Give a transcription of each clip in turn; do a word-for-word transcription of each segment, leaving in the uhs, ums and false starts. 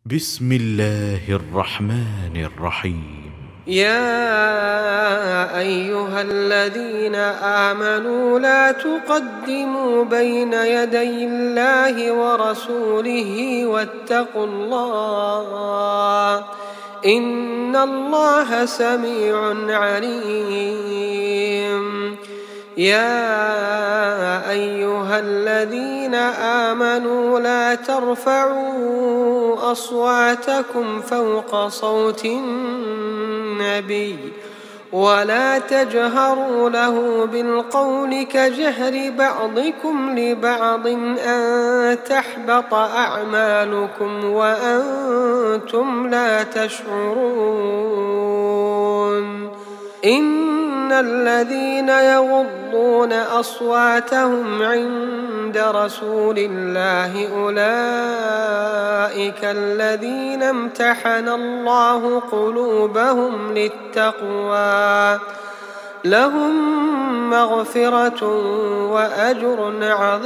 بسم الله الرحمن الرحيم. يا أيها الذين آمنوا لا تقدموا بين يدي الله ورسوله واتقوا الله إن الله سميع عليم. يا أيها الذين آمنوا لا ترفعوا أصواتكم فوق صوت النبي ولا تجهروا له بالقول كجهر بعضكم لبعض أن تحبط أعمالكم وأنتم لا تشعرون. إن الذين يغضون أصواتهم عند رسول الله أولئك الذين امتحن الله قلوبهم للتقوى لهم مغفرة وأجر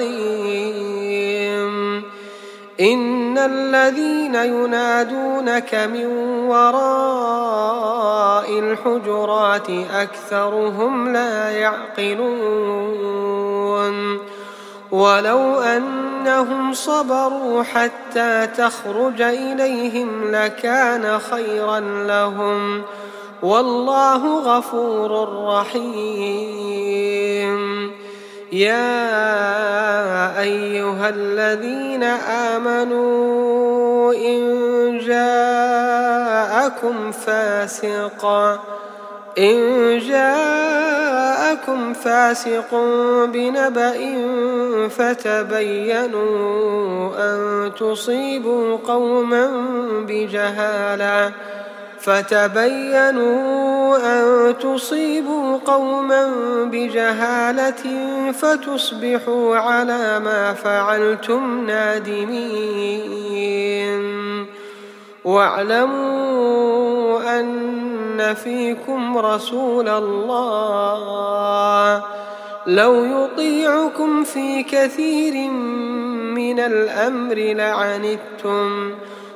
عظيم. إن الذين ينادونك من وراء الحجرات أكثرهم لا يعقلون. ولو أنهم صبروا حتى تخرج إليهم لكان خيرا لهم والله غفور رحيم. يا أيها الذين آمنوا إن جاءكم فاسق إن جاءكم فاسق بنبأ فتبينوا أن تصيبوا قوما بجهالة فتبينوا أن تصيبوا قوما بجهالة فتصبحوا على ما فعلتم نادمين. واعلموا أن فيكم رسول الله لو يطيعكم في كثير من الأمر لعنتم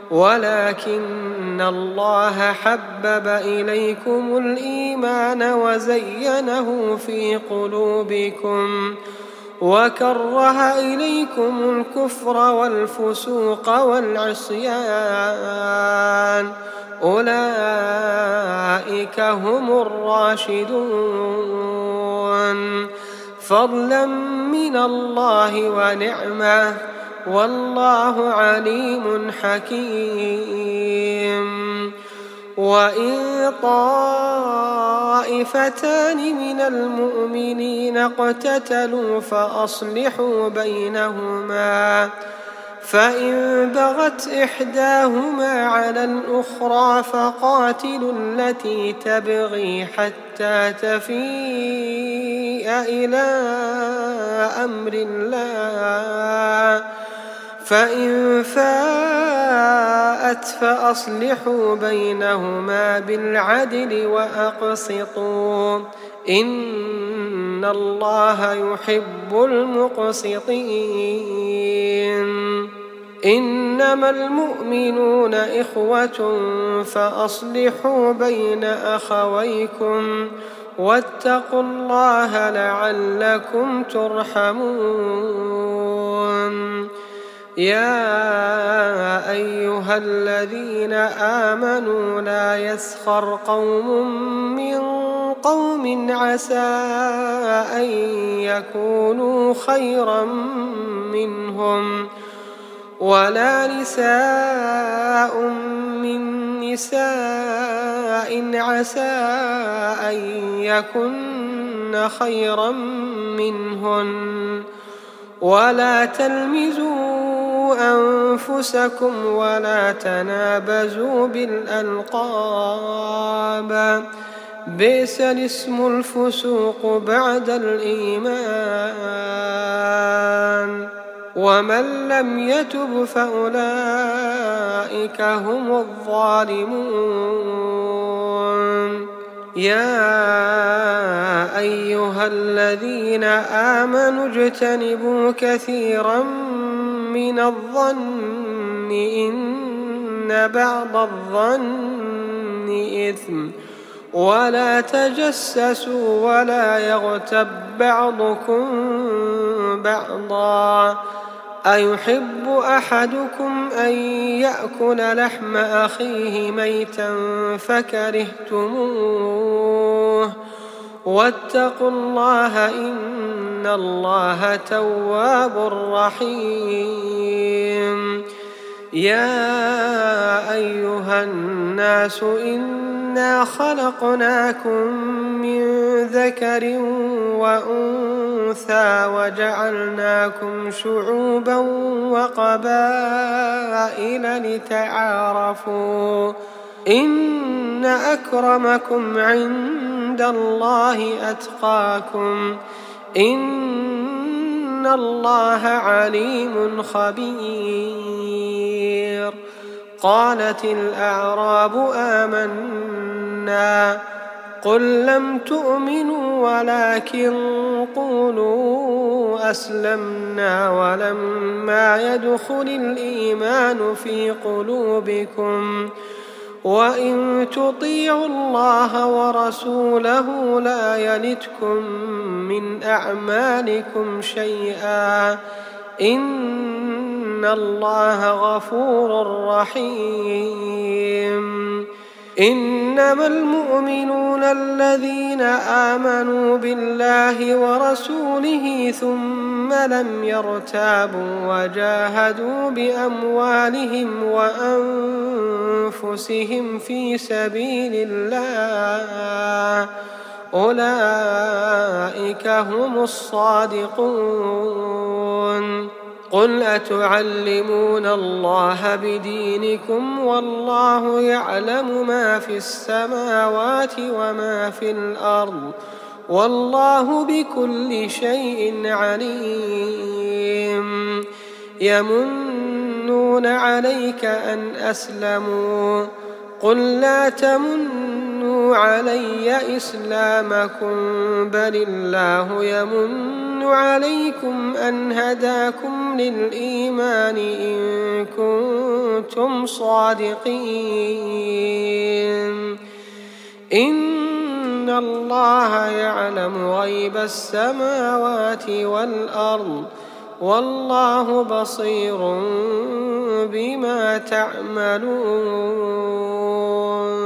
ولكن الله حبب إليكم الإيمان وزينه في قلوبكم وكره إليكم الكفر والفسوق والعصيان أولئك هم الراشدون فضلا من الله ونعمة والله عليم حكيم. وإن طائفتان من المؤمنين اقتتلوا فأصلحوا بينهما فإن بغت إحداهما على الأخرى فقاتلوا التي تبغي حتى تفيء إلى أمر الله فإن فاءت فأصلحوا بينهما بالعدل وأقسطوا إن الله يحب المقسطين. إنما المؤمنون إخوة فأصلحوا بين أخويكم واتقوا الله لعلكم ترحمون. يا أيها الذين آمنوا لا يسخر قوم من قوم عسى أن يكونوا خيرا منهم ولا نساء من نساء عسى أن يكن خيرا منهن ولا تلمزوا أنفسكم ولا تنابزوا بالألقاب بئس الاسم الفسوق بعد الإيمان ومن لم يتب فأولئك هم الظالمون. يا أيها الذين آمنوا اجتنبوا كثيرا من الظن إن إن بعض الظن إثم ولا تجسسوا ولا يغتب بعضكم بعضا أيحب أحدكم أن يأكل لحم أخيه ميتا فكرهتموه واتقوا الله إن الله تواب رحيم يا أيها الناس إنا خلقناكم من ذكر وأنثى وجعلناكم شعوبا وقبائل لتعارفوا إن أكرمكم عند الله أتقاكم إن الله عليم خبير قالت الأعراب آمنا قل لم تؤمنوا ولكن قولوا أسلمنا ولما يدخل الإيمان في قلوبكم وإن تطيعوا الله ورسوله لا يلتكم من أعمالكم شيئا إن الله غفور رحيم إنما المؤمنون الذين آمنوا بالله ورسوله ثم لم يرتابوا وجاهدوا بأموالهم وأنفسهم في سبيل الله أولئك هم الصادقون قل أتعلمون الله بدينكم والله يعلم ما في السماوات وما في الأرض والله بكل شيء عليم يمنون عليك أن أسلموا قل لا تمنوا علي إسلامكم بل الله يمن عليكم أن هداكم للإيمان إن كنتم صادقين إن الله يعلم غيب السماوات والأرض والله بصير بما تعملون